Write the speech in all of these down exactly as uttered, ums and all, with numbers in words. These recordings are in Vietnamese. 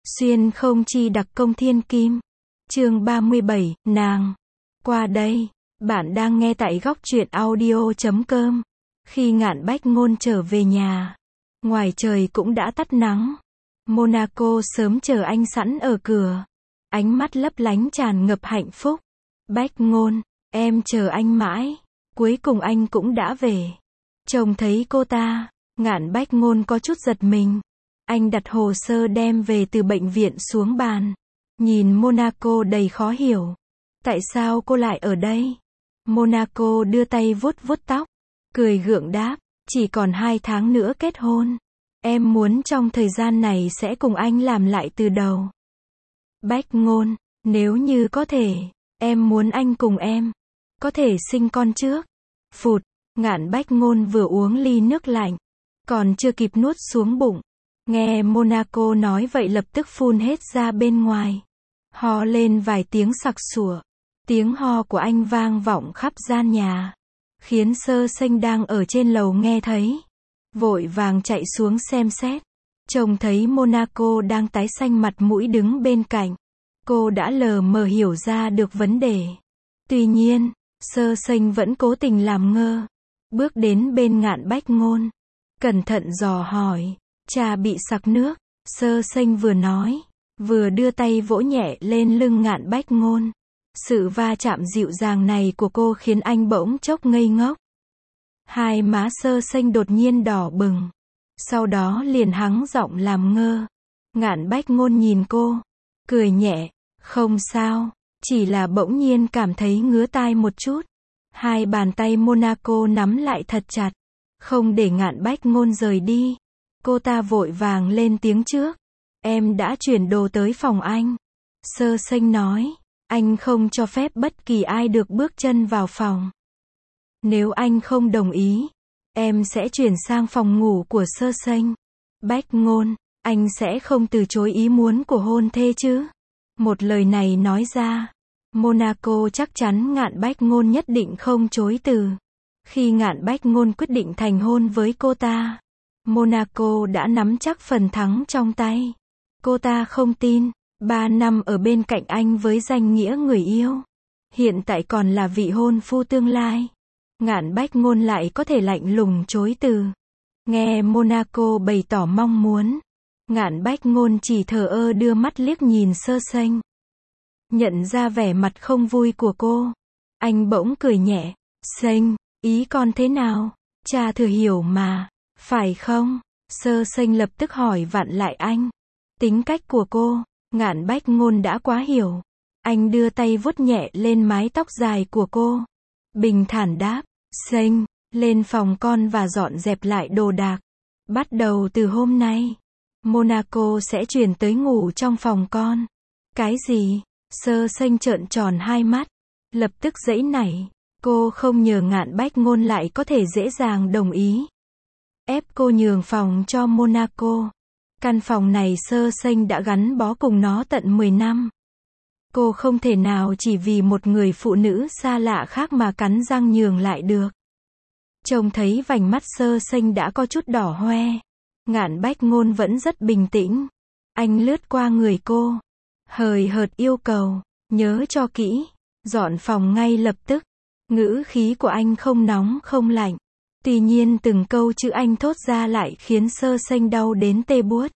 Xuyên không chi đặc công thiên kim. Chương ba mươi bảy, nàng. Qua đây. Bạn đang nghe tại góc truyện audio chấm com. Khi Ngạn Bách Ngôn trở về nhà, ngoài trời cũng đã tắt nắng. Monaco sớm chờ anh sẵn ở cửa. Ánh mắt lấp lánh tràn ngập hạnh phúc. Bách Ngôn, em chờ anh mãi. Cuối cùng anh cũng đã về. Trông thấy cô ta, Ngạn Bách Ngôn có chút giật mình. Anh đặt hồ sơ đem về từ bệnh viện xuống bàn. Nhìn Monaco đầy khó hiểu. Tại sao cô lại ở đây? Monaco đưa tay vuốt vuốt tóc. Cười gượng đáp, chỉ còn hai tháng nữa kết hôn. Em muốn trong thời gian này sẽ cùng anh làm lại từ đầu. Bách Ngôn, nếu như có thể, em muốn anh cùng em. Có thể sinh con trước. Phụt, Ngạn Bách Ngôn vừa uống ly nước lạnh. Còn chưa kịp nuốt xuống bụng. Nghe Monaco nói vậy lập tức phun hết ra bên ngoài. Ho lên vài tiếng sặc sụa. Tiếng ho của anh vang vọng khắp gian nhà. Khiến Sơ Sênh đang ở trên lầu nghe thấy. Vội vàng chạy xuống xem xét. Trông thấy Monaco đang tái xanh mặt mũi đứng bên cạnh. Cô đã lờ mờ hiểu ra được vấn đề. Tuy nhiên, Sơ Sênh vẫn cố tình làm ngơ. Bước đến bên Ngạn Bách Ngôn. Cẩn thận dò hỏi. Trà bị sặc nước. Sơ Sênh vừa nói, vừa đưa tay vỗ nhẹ lên lưng Ngạn Bách Ngôn. Sự va chạm dịu dàng này của cô khiến anh bỗng chốc ngây ngốc. Hai má Sơ Sênh đột nhiên đỏ bừng. Sau đó liền hắng giọng làm ngơ. Ngạn Bách Ngôn nhìn cô, cười nhẹ, không sao, chỉ là bỗng nhiên cảm thấy ngứa tai một chút. Hai bàn tay Monaco nắm lại thật chặt, không để Ngạn Bách Ngôn rời đi. Cô ta vội vàng lên tiếng trước. Em đã chuyển đồ tới phòng anh. Sơ Sênh nói, anh không cho phép bất kỳ ai được bước chân vào phòng. Nếu anh không đồng ý, em sẽ chuyển sang phòng ngủ của Sơ Sênh. Bách Ngôn, anh sẽ không từ chối ý muốn của hôn thê chứ? Một lời này nói ra, Monaco chắc chắn Ngạn Bách Ngôn nhất định không chối từ. Khi Ngạn Bách Ngôn quyết định thành hôn với cô ta, Monaco đã nắm chắc phần thắng trong tay. Cô ta không tin, ba năm ở bên cạnh anh với danh nghĩa người yêu, hiện tại còn là vị hôn phu tương lai. Ngạn Bách Ngôn lại có thể lạnh lùng chối từ. Nghe Monaco bày tỏ mong muốn, Ngạn Bách Ngôn chỉ thờ ơ đưa mắt liếc nhìn Sơ Sênh. Nhận ra vẻ mặt không vui của cô, anh bỗng cười nhẹ. Sênh, ý con thế nào? Cha thừa hiểu mà, phải không? Sơ Sênh lập tức hỏi vặn lại anh. Tính cách của cô, Ngạn Bách Ngôn đã quá hiểu. Anh đưa tay vuốt nhẹ lên mái tóc dài của cô. Bình thản đáp, Sênh, lên phòng con và dọn dẹp lại đồ đạc. Bắt đầu từ hôm nay, Monaco sẽ chuyển tới ngủ trong phòng con. Cái gì? Sơ Sênh trợn tròn hai mắt, lập tức giãy nảy. Cô không ngờ Ngạn Bách Ngôn lại có thể dễ dàng đồng ý. Ép cô nhường phòng cho Monaco. Căn phòng này Sơ Sênh đã gắn bó cùng nó tận mười năm. Cô không thể nào chỉ vì một người phụ nữ xa lạ khác mà cắn răng nhường lại được. Trông thấy vành mắt Sơ Sênh đã có chút đỏ hoe. Ngạn Bách Ngôn vẫn rất bình tĩnh. Anh lướt qua người cô, hời hợt yêu cầu, nhớ cho kỹ, dọn phòng ngay lập tức. Ngữ khí của anh không nóng không lạnh. Tuy nhiên từng câu chữ anh thốt ra lại khiến Sơ Sênh đau đến tê buốt.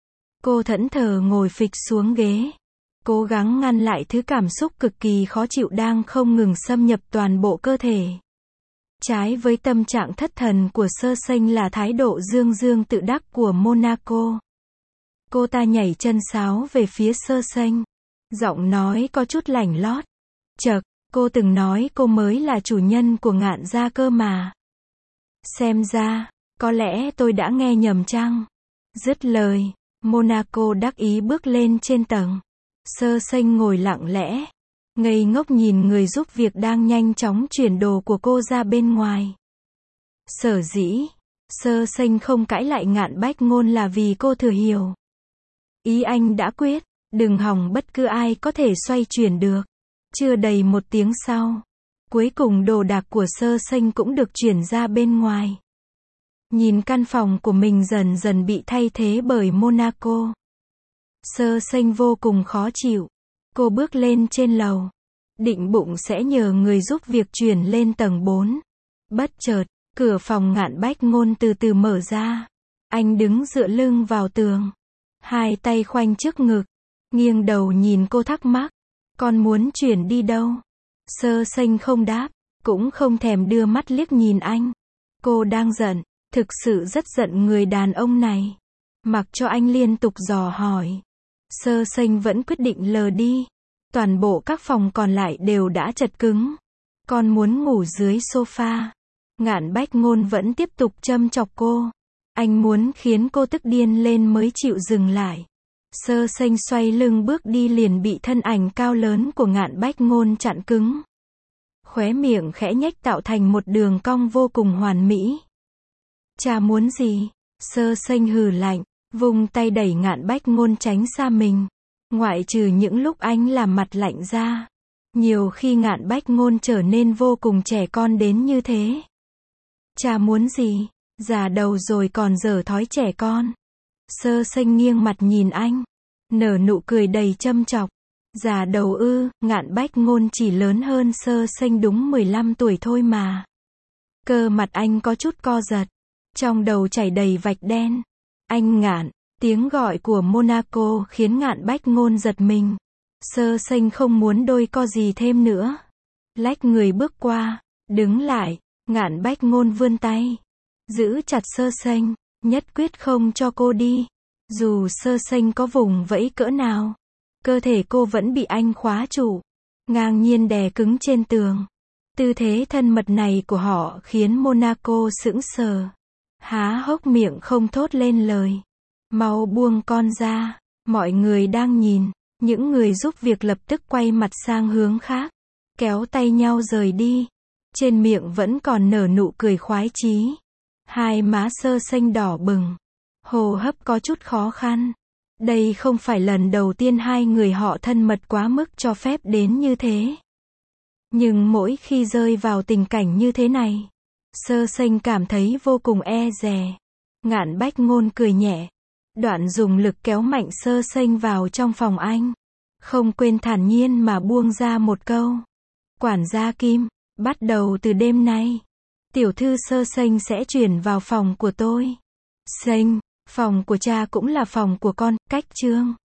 Cô thẫn thờ ngồi phịch xuống ghế, cố gắng ngăn lại thứ cảm xúc cực kỳ khó chịu đang không ngừng xâm nhập toàn bộ cơ thể. Trái với tâm trạng thất thần của Sơ Sênh là thái độ dương dương tự đắc của Monaco. Cô ta nhảy chân sáo về phía Sơ Sênh, giọng nói có chút lảnh lót. Chậc, cô từng nói cô mới là chủ nhân của Ngạn gia cơ mà. Xem ra, có lẽ tôi đã nghe nhầm chăng? Dứt lời, Monaco đắc ý bước lên trên tầng. Sơ Sênh ngồi lặng lẽ, ngây ngốc nhìn người giúp việc đang nhanh chóng chuyển đồ của cô ra bên ngoài. Sở dĩ, Sơ Sênh không cãi lại Ngạn Bách Ngôn là vì cô thừa hiểu. Ý anh đã quyết, đừng hòng bất cứ ai có thể xoay chuyển được. Chưa đầy một tiếng sau, cuối cùng đồ đạc của Sơ Sênh cũng được chuyển ra bên ngoài. Nhìn căn phòng của mình dần dần bị thay thế bởi Monaco. Sơ Sênh vô cùng khó chịu. Cô bước lên trên lầu. Định bụng sẽ nhờ người giúp việc chuyển lên tầng bốn. Bất chợt, cửa phòng Ngạn Bách Ngôn từ từ mở ra. Anh đứng dựa lưng vào tường. Hai tay khoanh trước ngực. Nghiêng đầu nhìn cô thắc mắc. Con muốn chuyển đi đâu? Sơ Sênh không đáp. Cũng không thèm đưa mắt liếc nhìn anh. Cô đang giận. Thực sự rất giận người đàn ông này. Mặc cho anh liên tục dò hỏi. Sơ Sênh vẫn quyết định lờ đi. Toàn bộ các phòng còn lại đều đã chật cứng. Con muốn ngủ dưới sofa. Ngạn Bách Ngôn vẫn tiếp tục châm chọc cô. Anh muốn khiến cô tức điên lên mới chịu dừng lại. Sơ Sênh xoay lưng bước đi liền bị thân ảnh cao lớn của Ngạn Bách Ngôn chặn cứng. Khóe miệng khẽ nhếch tạo thành một đường cong vô cùng hoàn mỹ. Cha muốn gì? Sơ Sênh hừ lạnh, vung tay đẩy Ngạn Bách Ngôn tránh xa mình. Ngoại trừ những lúc anh làm mặt lạnh ra. Nhiều khi Ngạn Bách Ngôn trở nên vô cùng trẻ con đến như thế. Cha muốn gì? Già đầu rồi còn dở thói trẻ con. Sơ Sênh nghiêng mặt nhìn anh. Nở nụ cười đầy châm chọc. Già đầu ư? Ngạn Bách Ngôn chỉ lớn hơn Sơ Sênh đúng mười lăm tuổi thôi mà. Cơ mặt anh có chút co giật. Trong đầu chảy đầy vạch đen. Anh Ngạn. Tiếng gọi của Monaco khiến Ngạn Bách Ngôn giật mình. Sơ Sênh không muốn đôi co gì thêm nữa. Lách người bước qua. Đứng lại. Ngạn Bách Ngôn vươn tay. Giữ chặt Sơ Sênh. Nhất quyết không cho cô đi. Dù Sơ Sênh có vùng vẫy cỡ nào. Cơ thể cô vẫn bị anh khóa trụ. Ngang nhiên đè cứng trên tường. Tư thế thân mật này của họ khiến Monaco sững sờ. Há hốc miệng không thốt lên lời. Mau buông con ra. Mọi người đang nhìn. Những người giúp việc lập tức quay mặt sang hướng khác. Kéo tay nhau rời đi. Trên miệng vẫn còn nở nụ cười khoái chí. Hai má Sơ Sênh đỏ bừng. Hô hấp có chút khó khăn. Đây không phải lần đầu tiên hai người họ thân mật quá mức cho phép đến như thế. Nhưng mỗi khi rơi vào tình cảnh như thế này, Sơ Sênh cảm thấy vô cùng e dè. Ngạn Bách Ngôn cười nhẹ. Đoạn dùng lực kéo mạnh Sơ Sênh vào trong phòng anh. Không quên thản nhiên mà buông ra một câu. Quản gia Kim, bắt đầu từ đêm nay, tiểu thư Sơ Sênh sẽ chuyển vào phòng của tôi. Sênh, phòng của cha cũng là phòng của con, cách chương.